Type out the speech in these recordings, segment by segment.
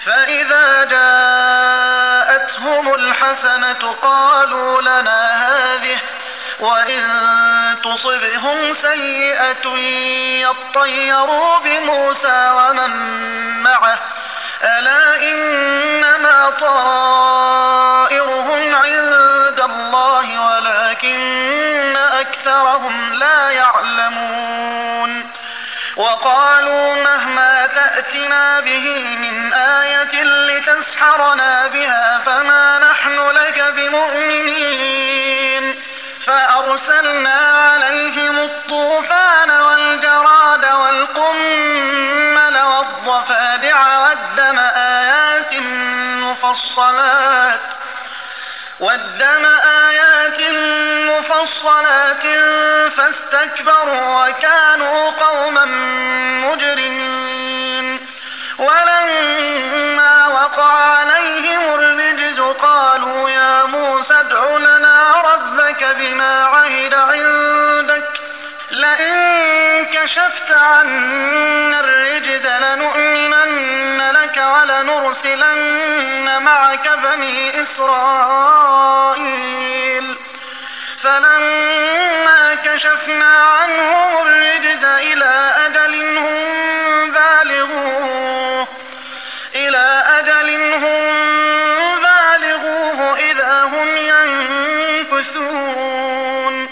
فإذا جاءتهم الحسنة قالوا لنا هذه، وإن تصبهم سيئة يطيروا بموسى ومن معه، ألا إنما طائرهم عند الله ولكن أكثرهم لا يعلمون. وقالوا مهما تأتنا به من آية لتسحرنا بها فما نحن لك بمؤمنين. فأرسلنا عليهم الطوفان والجراد والقمل والضفادع والدم آيات مفصلات فاستكبروا وكانوا قوما مجرمين. ولما وقع عليهم الرجز قالوا يا موسى ادع لنا ربك بما عهد عندك لئن كشفت عنا الرجز لنؤمنن لك ولنرسلن معك بني إسرائيل. فلما كشفنا عنهم الرجز إلى أجل هم بالغوه إذا هم ينكثون.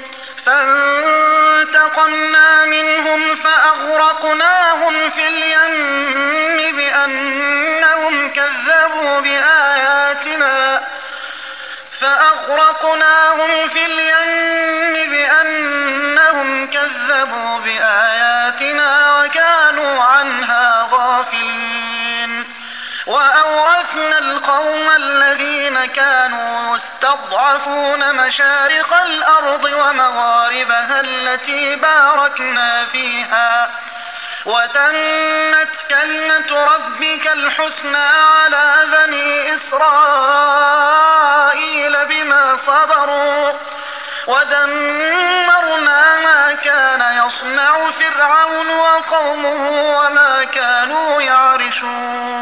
فانتقمنا منهم فأغرقناهم في اليم بأنهم كذبوا بآياتنا وكانوا عنها غافلين. وأورثنا القوم الذين كانوا يستضعفون مشارق الأرض ومغاربها التي باركنا فيها وتمت كلمة ربك الحسنى على بني إسرائيل بما صبروا ودمرنا ما كان يصنع فرعون وقومه وما كانوا يعرشون.